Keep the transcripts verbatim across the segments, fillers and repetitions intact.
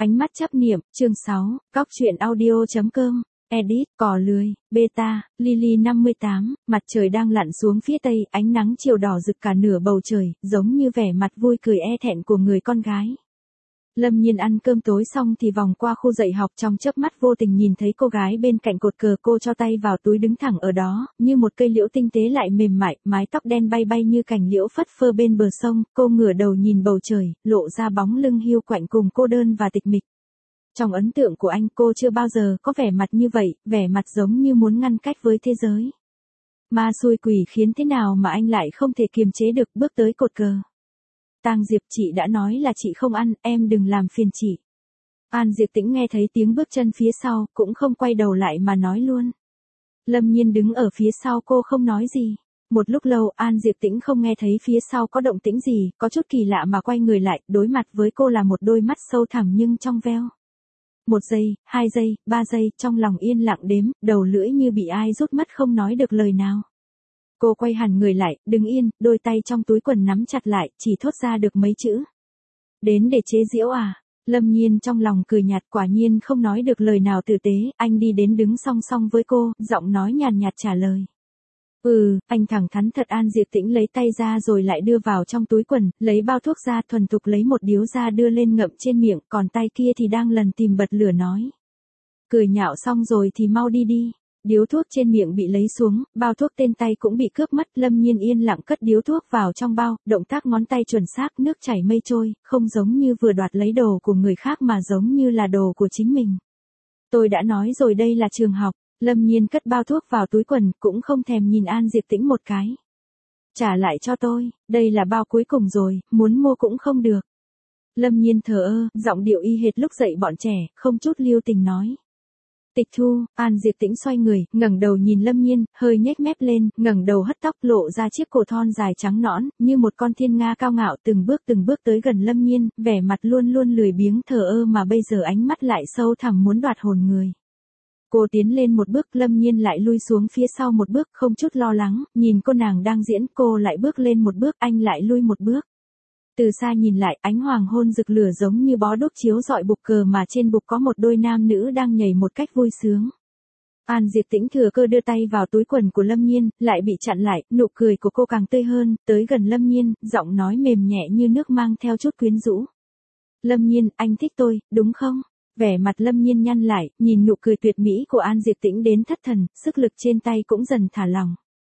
Ánh mắt chấp niệm, chương sáu, cóc truyện audio.com, edit, cỏ lười, beta, Lily năm mươi tám, mặt trời đang lặn xuống phía tây, ánh nắng chiều đỏ rực cả nửa bầu trời, giống như vẻ mặt vui cười e thẹn của người con gái. Lâm Nhiên ăn cơm tối xong thì vòng qua khu dạy học, trong chớp mắt vô tình nhìn thấy cô gái bên cạnh cột cờ, cô cho tay vào túi đứng thẳng ở đó, như một cây liễu tinh tế lại mềm mại, mái tóc đen bay bay như cành liễu phất phơ bên bờ sông, cô ngửa đầu nhìn bầu trời, lộ ra bóng lưng hiu quạnh cùng cô đơn và tịch mịch. Trong ấn tượng của anh, cô chưa bao giờ có vẻ mặt như vậy, vẻ mặt giống như muốn ngăn cách với thế giới. Ma xui quỷ khiến thế nào mà anh lại không thể kiềm chế được, bước tới cột cờ. Tang Diệp, chị đã nói là chị không ăn, em đừng làm phiền chị. An Diệp Tĩnh nghe thấy tiếng bước chân phía sau, cũng không quay đầu lại mà nói luôn. Lâm Nhiên đứng ở phía sau cô không nói gì. Một lúc lâu, An Diệp Tĩnh không nghe thấy phía sau có động tĩnh gì, có chút kỳ lạ mà quay người lại, đối mặt với cô là một đôi mắt sâu thẳm nhưng trong veo. Một giây, hai giây, ba giây, trong lòng yên lặng đếm, đầu lưỡi như bị ai rút mất không nói được lời nào. Cô quay hẳn người lại, đứng yên, đôi tay trong túi quần nắm chặt lại, chỉ thốt ra được mấy chữ. Đến để chế giễu à? Lâm Nhiên trong lòng cười nhạt, quả nhiên không nói được lời nào tử tế, anh đi đến đứng song song với cô, giọng nói nhàn nhạt trả lời. Ừ, anh thẳng thắn thật. An Diệp Tĩnh lấy tay ra rồi lại đưa vào trong túi quần, lấy bao thuốc ra, thuần thục lấy một điếu ra đưa lên ngậm trên miệng, còn tay kia thì đang lần tìm bật lửa nói. Cười nhạo xong rồi thì mau đi đi. Điếu thuốc trên miệng bị lấy xuống, bao thuốc tên tay cũng bị cướp mất. Lâm Nhiên yên lặng cất điếu thuốc vào trong bao, động tác ngón tay chuẩn xác, nước chảy mây trôi, không giống như vừa đoạt lấy đồ của người khác mà giống như là đồ của chính mình. Tôi đã nói rồi, đây là trường học. Lâm Nhiên cất bao thuốc vào túi quần, cũng không thèm nhìn An Diệp Tĩnh một cái. Trả lại cho tôi, đây là bao cuối cùng rồi, muốn mua cũng không được. Lâm Nhiên thờ ơ, giọng điệu y hệt lúc dạy bọn trẻ, không chút lưu tình nói. Tịch thu. An Diệp Tĩnh xoay người, ngẩng đầu nhìn Lâm Nhiên, hơi nhếch mép lên, ngẩng đầu hất tóc, lộ ra chiếc cổ thon dài trắng nõn, như một con thiên nga cao ngạo, từng bước từng bước tới gần Lâm Nhiên, vẻ mặt luôn luôn lười biếng thờ ơ mà bây giờ ánh mắt lại sâu thẳm muốn đoạt hồn người. Cô tiến lên một bước, Lâm Nhiên lại lui xuống phía sau một bước, không chút lo lắng, nhìn cô nàng đang diễn, cô lại bước lên một bước, anh lại lui một bước. Từ xa nhìn lại, ánh hoàng hôn rực lửa giống như bó đuốc chiếu rọi bục cờ mà trên bục có một đôi nam nữ đang nhảy một cách vui sướng. An Diệp Tĩnh thừa cơ đưa tay vào túi quần của Lâm Nhiên, lại bị chặn lại, nụ cười của cô càng tươi hơn, tới gần Lâm Nhiên, giọng nói mềm nhẹ như nước mang theo chút quyến rũ. Lâm Nhiên, anh thích tôi, đúng không? Vẻ mặt Lâm Nhiên nhăn lại, nhìn nụ cười tuyệt mỹ của An Diệp Tĩnh đến thất thần, sức lực trên tay cũng dần thả lỏng.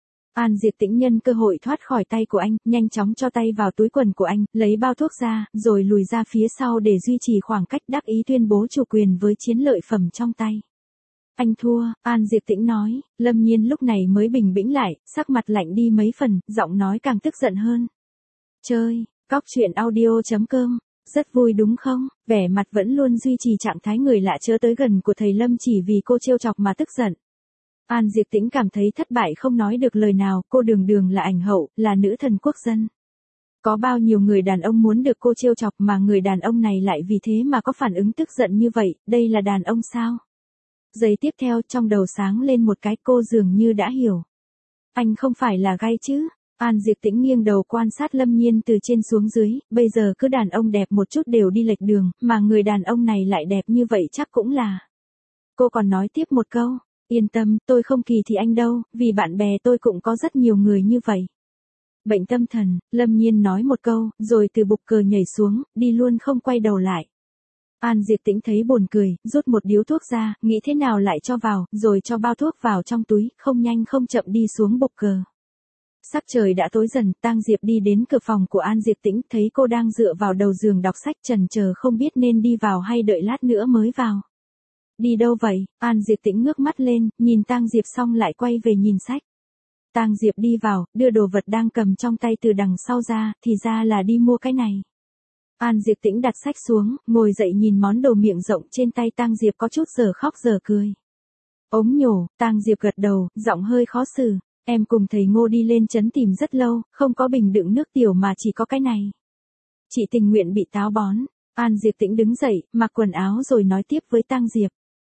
An Diệp Tĩnh nhân cơ hội thoát khỏi tay của anh, nhanh chóng cho tay vào túi quần của anh, lấy bao thuốc ra, rồi lùi ra phía sau để duy trì khoảng cách, đắc ý tuyên bố chủ quyền với chiến lợi phẩm trong tay. Anh thua. An Diệp Tĩnh nói. Lâm Nhiên lúc này mới bình tĩnh lại, sắc mặt lạnh đi mấy phần, giọng nói càng tức giận hơn. Chơi, cóc truyện audio.com. Rất vui đúng không? Vẻ mặt vẫn luôn duy trì trạng thái người lạ chớ tới gần của thầy Lâm chỉ vì cô trêu chọc mà tức giận. An Diệp Tĩnh cảm thấy thất bại không nói được lời nào, cô đường đường là ảnh hậu, là nữ thần quốc dân. Có bao nhiêu người đàn ông muốn được cô trêu chọc mà người đàn ông này lại vì thế mà có phản ứng tức giận như vậy, đây là đàn ông sao? Giây tiếp theo trong đầu sáng lên một cái, cô dường như đã hiểu. Anh không phải là gay chứ? An Diệp Tĩnh nghiêng đầu quan sát Lâm Nhiên từ trên xuống dưới, bây giờ cứ đàn ông đẹp một chút đều đi lệch đường, mà người đàn ông này lại đẹp như vậy chắc cũng là. Cô còn nói tiếp một câu, yên tâm, tôi không kỳ thị anh đâu, vì bạn bè tôi cũng có rất nhiều người như vậy. Bệnh tâm thần. Lâm Nhiên nói một câu, rồi từ bục cờ nhảy xuống, đi luôn không quay đầu lại. An Diệp Tĩnh thấy buồn cười, rút một điếu thuốc ra, nghĩ thế nào lại cho vào, rồi cho bao thuốc vào trong túi, không nhanh không chậm đi xuống bục cờ. Sắc trời đã tối dần, Tang Diệp đi đến cửa phòng của An Diệp Tĩnh, thấy cô đang dựa vào đầu giường đọc sách, chần chờ không biết nên đi vào hay đợi lát nữa mới vào. Đi đâu vậy? An Diệp Tĩnh ngước mắt lên, nhìn Tang Diệp xong lại quay về nhìn sách. Tang Diệp đi vào, đưa đồ vật đang cầm trong tay từ đằng sau ra, thì ra là đi mua cái này. An Diệp Tĩnh đặt sách xuống, ngồi dậy nhìn món đồ miệng rộng trên tay Tang Diệp có chút giờ khóc giờ cười. Ống nhổ. Tang Diệp gật đầu, giọng hơi khó xử. Em cùng thầy Ngô đi lên trấn tìm rất lâu, không có bình đựng nước tiểu mà chỉ có cái này. Chị tình nguyện bị táo bón. An Diệp Tĩnh đứng dậy, mặc quần áo rồi nói tiếp với Tang Diệp.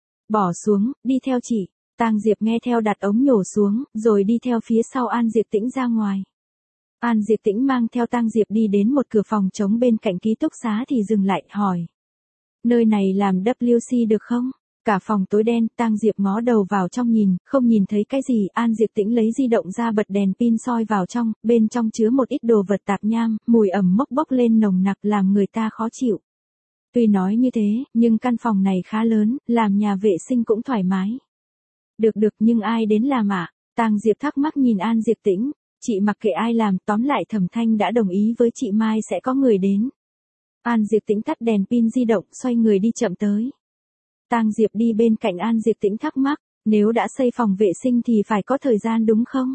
Bỏ xuống, đi theo chị. Tang Diệp nghe theo đặt ống nhổ xuống, rồi đi theo phía sau An Diệp Tĩnh ra ngoài. An Diệp Tĩnh mang theo Tang Diệp đi đến một cửa phòng trống bên cạnh ký túc xá thì dừng lại, hỏi. nơi này làm W C được không? Cả phòng tối đen, Tang Diệp ngó đầu vào trong nhìn, không nhìn thấy cái gì, An Diệp Tĩnh lấy di động ra bật đèn pin soi vào trong, bên trong chứa một ít đồ vật tạp nham, mùi ẩm mốc bốc lên nồng nặc làm người ta khó chịu. Tuy nói như thế, nhưng căn phòng này khá lớn, làm nhà vệ sinh cũng thoải mái. Được được nhưng ai đến làm ạ? À? Tang Diệp thắc mắc nhìn An Diệp Tĩnh, chị mặc kệ ai làm, tóm lại Thẩm Thanh đã đồng ý với chị Mai sẽ có người đến. An Diệp Tĩnh tắt đèn pin di động, xoay người đi chậm tới. Tang Diệp đi bên cạnh An Diệp Tĩnh thắc mắc, nếu đã xây phòng vệ sinh thì phải có thời gian đúng không?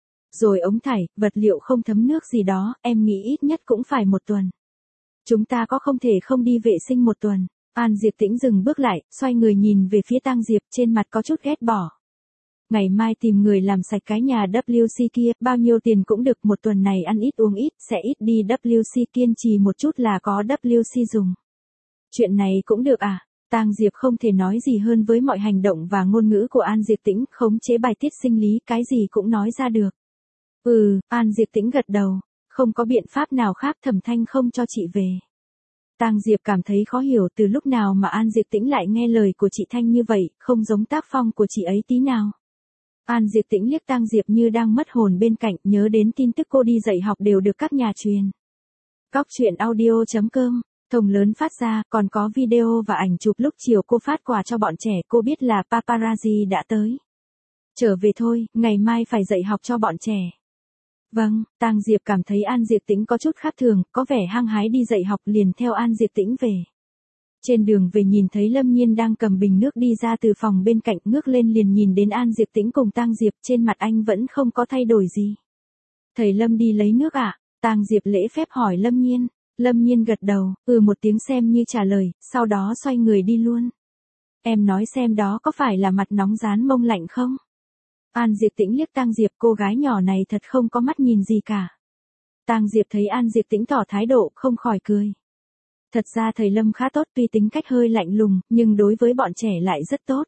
Rồi ống thải, vật liệu không thấm nước gì đó, em nghĩ ít nhất cũng phải một tuần. Chúng ta có không thể không đi vệ sinh một tuần? An Diệp Tĩnh dừng bước lại, xoay người nhìn về phía Tang Diệp, trên mặt có chút ghét bỏ. Ngày mai tìm người làm sạch cái nhà W C kia, bao nhiêu tiền cũng được, một tuần này ăn ít uống ít, sẽ ít đi W C, kiên trì một chút là có W C dùng. Chuyện này cũng được à? Tang Diệp không thể nói gì hơn với mọi hành động và ngôn ngữ của An Diệp Tĩnh, khống chế bài tiết sinh lý, cái gì cũng nói ra được. Ừ, An Diệp Tĩnh gật đầu, không có biện pháp nào khác, Thẩm Thanh không cho chị về. Tang Diệp cảm thấy khó hiểu từ lúc nào mà An Diệp Tĩnh lại nghe lời của chị Thanh như vậy, không giống tác phong của chị ấy tí nào. An Diệp Tĩnh liếc Tang Diệp như đang mất hồn bên cạnh, nhớ đến tin tức cô đi dạy học đều được các nhà truyền. Cóc truyện audio chấm com, thông lớn phát ra, còn có video và ảnh chụp lúc chiều cô phát quà cho bọn trẻ, cô biết là paparazzi đã tới. Trở về thôi, ngày mai phải dạy học cho bọn trẻ. Vâng, Tang Diệp cảm thấy An Diệp Tĩnh có chút khác thường, có vẻ hăng hái đi dạy học, liền theo An Diệp Tĩnh về. Trên đường về nhìn thấy Lâm Nhiên đang cầm bình nước đi ra từ phòng bên cạnh, ngước lên liền nhìn đến An Diệp Tĩnh cùng Tang Diệp, trên mặt anh vẫn không có thay đổi gì. Thầy Lâm đi lấy nước ạ? À? Tang Diệp lễ phép hỏi Lâm Nhiên. Lâm Nhiên gật đầu, ừ một tiếng xem như trả lời, sau đó xoay người đi luôn. Em nói xem đó có phải là mặt nóng rán mông lạnh không? An Diệp Tĩnh liếc Tang Diệp, cô gái nhỏ này thật không có mắt nhìn gì cả. Tang Diệp thấy An Diệp Tĩnh tỏ thái độ, không khỏi cười. Thật ra thầy Lâm khá tốt, tuy tính cách hơi lạnh lùng, nhưng đối với bọn trẻ lại rất tốt.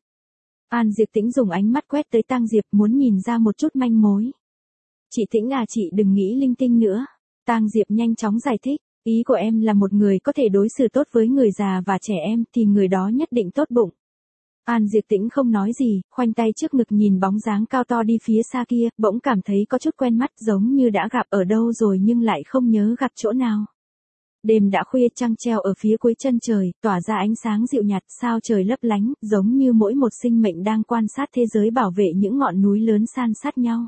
An Diệp Tĩnh dùng ánh mắt quét tới Tang Diệp, muốn nhìn ra một chút manh mối. Chị Tĩnh à, chị đừng nghĩ linh tinh nữa. Tang Diệp nhanh chóng giải thích, ý của em là một người có thể đối xử tốt với người già và trẻ em thì người đó nhất định tốt bụng. An Diệp Tĩnh không nói gì, khoanh tay trước ngực nhìn bóng dáng cao to đi phía xa kia, bỗng cảm thấy có chút quen mắt, giống như đã gặp ở đâu rồi nhưng lại không nhớ gặp chỗ nào. Đêm đã khuya, trăng treo ở phía cuối chân trời, tỏa ra ánh sáng dịu nhạt, sao trời lấp lánh, giống như mỗi một sinh mệnh đang quan sát thế giới, bảo vệ những ngọn núi lớn san sát nhau.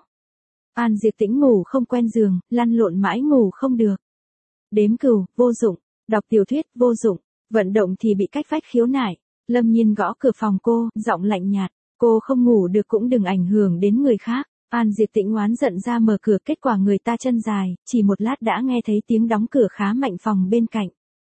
An Diệp Tĩnh ngủ không quen giường, lăn lộn mãi ngủ không được. Đếm cừu, vô dụng, đọc tiểu thuyết, vô dụng, vận động thì bị cách vách khiếu nại. Lâm Nhiên gõ cửa phòng cô, giọng lạnh nhạt, cô không ngủ được cũng đừng ảnh hưởng đến người khác. An Diệp Tĩnh oán giận ra mở cửa, kết quả người ta chân dài, chỉ một lát đã nghe thấy tiếng đóng cửa khá mạnh phòng bên cạnh.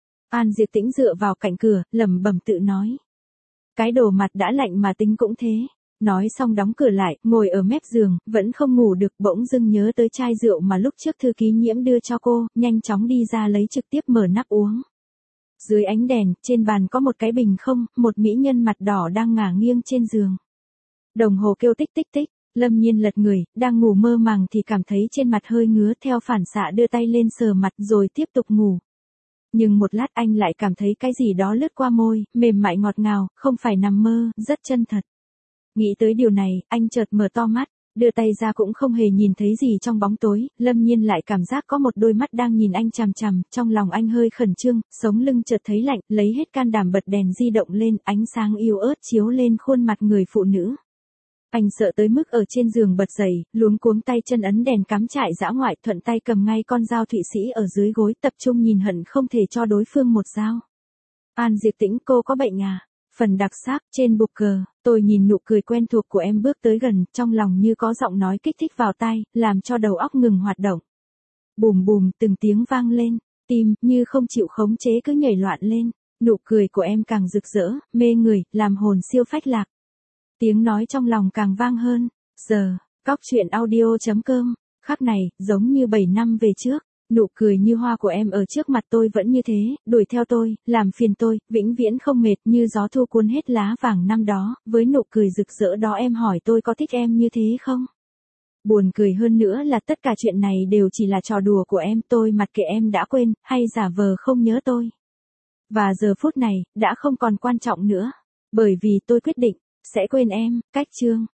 An Diệp Tĩnh dựa vào cạnh cửa, lẩm bẩm tự nói. Cái đồ mặt đã lạnh mà tính cũng thế. Nói xong đóng cửa lại, ngồi ở mép giường, vẫn không ngủ được, bỗng dưng nhớ tới chai rượu mà lúc trước thư ký Nhiễm đưa cho cô, nhanh chóng đi ra lấy trực tiếp mở nắp uống. Dưới ánh đèn, trên bàn có một cái bình không, một mỹ nhân mặt đỏ đang ngả nghiêng trên giường. Đồng hồ kêu tích tích tích, Lâm Nhiên lật người, đang ngủ mơ màng thì cảm thấy trên mặt hơi ngứa, theo phản xạ đưa tay lên sờ mặt rồi tiếp tục ngủ. Nhưng một lát anh lại cảm thấy cái gì đó lướt qua môi, mềm mại ngọt ngào, không phải nằm mơ, rất chân thật. Nghĩ tới điều này, anh chợt mở to mắt, đưa tay ra cũng không hề nhìn thấy gì trong bóng tối, Lâm Nhiên lại cảm giác có một đôi mắt đang nhìn anh chằm chằm, trong lòng anh hơi khẩn trương, sống lưng chợt thấy lạnh, lấy hết can đảm bật đèn di động lên, ánh sáng yếu ớt chiếu lên khuôn mặt người phụ nữ. Anh sợ tới mức ở trên giường bật dậy, luống cuống tay chân ấn đèn cắm trại dã ngoại, thuận tay cầm ngay con dao Thụy Sĩ ở dưới gối, tập trung nhìn hận không thể cho đối phương một dao. An Diệp Tĩnh, cô có bệnh à? Phần đặc sắc, trên bục cờ, tôi nhìn nụ cười quen thuộc của em bước tới gần, trong lòng như có giọng nói kích thích vào tai, làm cho đầu óc ngừng hoạt động. Bùm bùm, từng tiếng vang lên, tim, như không chịu khống chế cứ nhảy loạn lên, nụ cười của em càng rực rỡ, mê người, làm hồn siêu phách lạc. Tiếng nói trong lòng càng vang hơn, giờ, cóc truyện audio chấm com, khắc này, giống như bảy năm về trước. Nụ cười như hoa của em ở trước mặt tôi vẫn như thế, đuổi theo tôi, làm phiền tôi, vĩnh viễn không mệt, như gió thu cuốn hết lá vàng năm đó, với nụ cười rực rỡ đó em hỏi tôi có thích em như thế không? Buồn cười hơn nữa là tất cả chuyện này đều chỉ là trò đùa của em, tôi mặc kệ em đã quên, hay giả vờ không nhớ tôi. Và giờ phút này, đã không còn quan trọng nữa. Bởi vì tôi quyết định, sẽ quên em, cách chương.